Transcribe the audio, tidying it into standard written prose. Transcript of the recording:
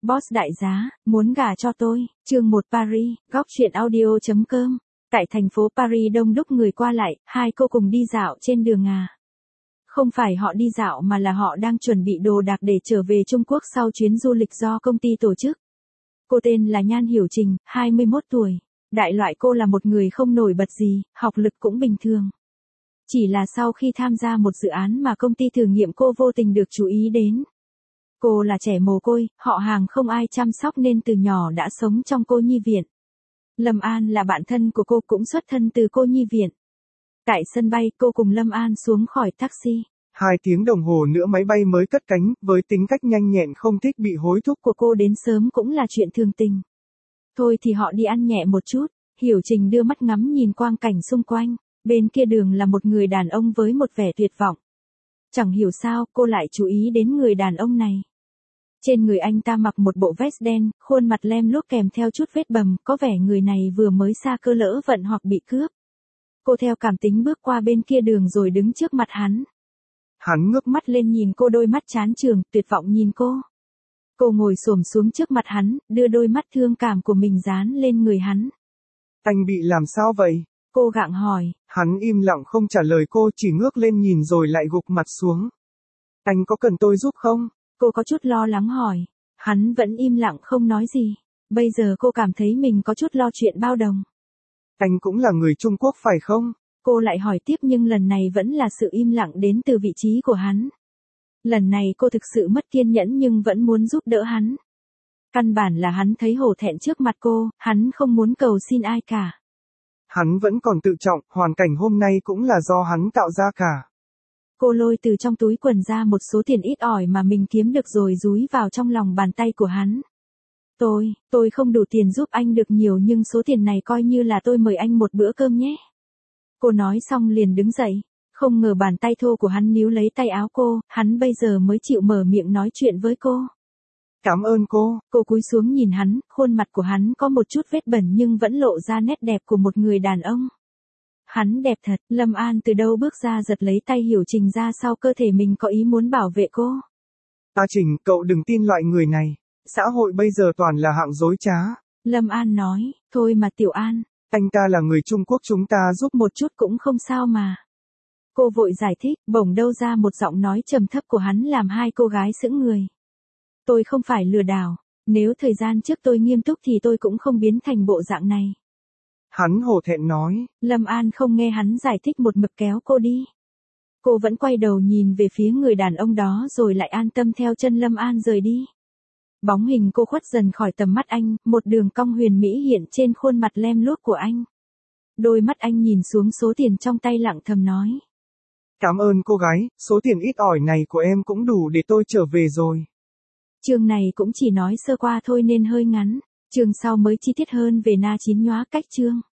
Boss đại giá, muốn gả cho tôi. Chương 1 Paris, góc truyện audio.com. Tại thành phố Paris đông đúc người qua lại, hai cô cùng đi dạo trên đường à. Không phải họ đi dạo mà là họ đang chuẩn bị đồ đạc để trở về Trung Quốc sau chuyến du lịch do công ty tổ chức. Cô tên là Nhan Hiểu Trình, 21 tuổi. Đại loại cô là một người không nổi bật gì, học lực cũng bình thường. Chỉ là sau khi tham gia một dự án mà công ty thử nghiệm cô vô tình được chú ý đến. Cô là trẻ mồ côi, họ hàng không ai chăm sóc nên từ nhỏ đã sống trong cô nhi viện. Lâm An là bạn thân của cô cũng xuất thân từ cô nhi viện. Tại sân bay cô cùng Lâm An xuống khỏi taxi. 2 tiếng đồng hồ nữa máy bay mới cất cánh, với tính cách nhanh nhẹn không thích bị hối thúc của cô đến sớm cũng là chuyện thường tình. Thôi thì họ đi ăn nhẹ một chút, Hiểu Trình đưa mắt ngắm nhìn quang cảnh xung quanh, bên kia đường là một người đàn ông với một vẻ tuyệt vọng. Chẳng hiểu sao cô lại chú ý đến người đàn ông này. Trên người anh ta mặc một bộ vest đen, khuôn mặt lem luốc kèm theo chút vết bầm, có vẻ người này vừa mới sa cơ lỡ vận hoặc bị cướp. Cô theo cảm tính bước qua bên kia đường rồi đứng trước mặt hắn. Hắn ngước mắt lên nhìn cô, đôi mắt chán chường, tuyệt vọng nhìn cô. Cô ngồi xổm xuống trước mặt hắn, đưa đôi mắt thương cảm của mình dán lên người hắn. Anh bị làm sao vậy? Cô gặng hỏi. Hắn im lặng không trả lời cô, chỉ ngước lên nhìn rồi lại gục mặt xuống. Anh có cần tôi giúp không? Cô có chút lo lắng hỏi. Hắn vẫn im lặng không nói gì. Bây giờ cô cảm thấy mình có chút lo chuyện bao đồng. Anh cũng là người Trung Quốc phải không? Cô lại hỏi tiếp nhưng lần này vẫn là sự im lặng đến từ vị trí của hắn. Lần này cô thực sự mất kiên nhẫn nhưng vẫn muốn giúp đỡ hắn. Căn bản là hắn thấy hổ thẹn trước mặt cô, hắn không muốn cầu xin ai cả. Hắn vẫn còn tự trọng, hoàn cảnh hôm nay cũng là do hắn tạo ra cả. Cô lôi từ trong túi quần ra một số tiền ít ỏi mà mình kiếm được rồi dúi vào trong lòng bàn tay của hắn. Tôi không đủ tiền giúp anh được nhiều nhưng số tiền này coi như là tôi mời anh một bữa cơm nhé. Cô nói xong liền đứng dậy, không ngờ bàn tay thô của hắn níu lấy tay áo cô, hắn bây giờ mới chịu mở miệng nói chuyện với cô. Cảm ơn cô. Cô cúi xuống nhìn hắn, khuôn mặt của hắn có một chút vết bẩn nhưng vẫn lộ ra nét đẹp của một người đàn ông. Hắn đẹp thật, Lâm An từ đâu bước ra giật lấy tay Hiểu Trình ra sau cơ thể mình có ý muốn bảo vệ cô. Trình, cậu đừng tin loại người này. Xã hội bây giờ toàn là hạng dối trá. Lâm An nói, thôi mà Tiểu An. Anh ta là người Trung Quốc, chúng ta giúp một chút cũng không sao mà. Cô vội giải thích, bỗng đâu ra một giọng nói trầm thấp của hắn làm hai cô gái sững người. Tôi không phải lừa đảo, nếu thời gian trước tôi nghiêm túc thì tôi cũng không biến thành bộ dạng này. Hắn hổ thẹn nói. Lâm An không nghe hắn giải thích một mực kéo cô đi. Cô vẫn quay đầu nhìn về phía người đàn ông đó rồi lại an tâm theo chân Lâm An rời đi. Bóng hình cô khuất dần khỏi tầm mắt anh, một đường cong huyền mỹ hiện trên khuôn mặt lem luốc của anh. Đôi mắt anh nhìn xuống số tiền trong tay lặng thầm nói. Cảm ơn cô gái, số tiền ít ỏi này của em cũng đủ để tôi trở về rồi. Chương này cũng chỉ nói sơ qua thôi nên hơi ngắn, chương sau mới chi tiết hơn về Na Chín Nhóa cách chương.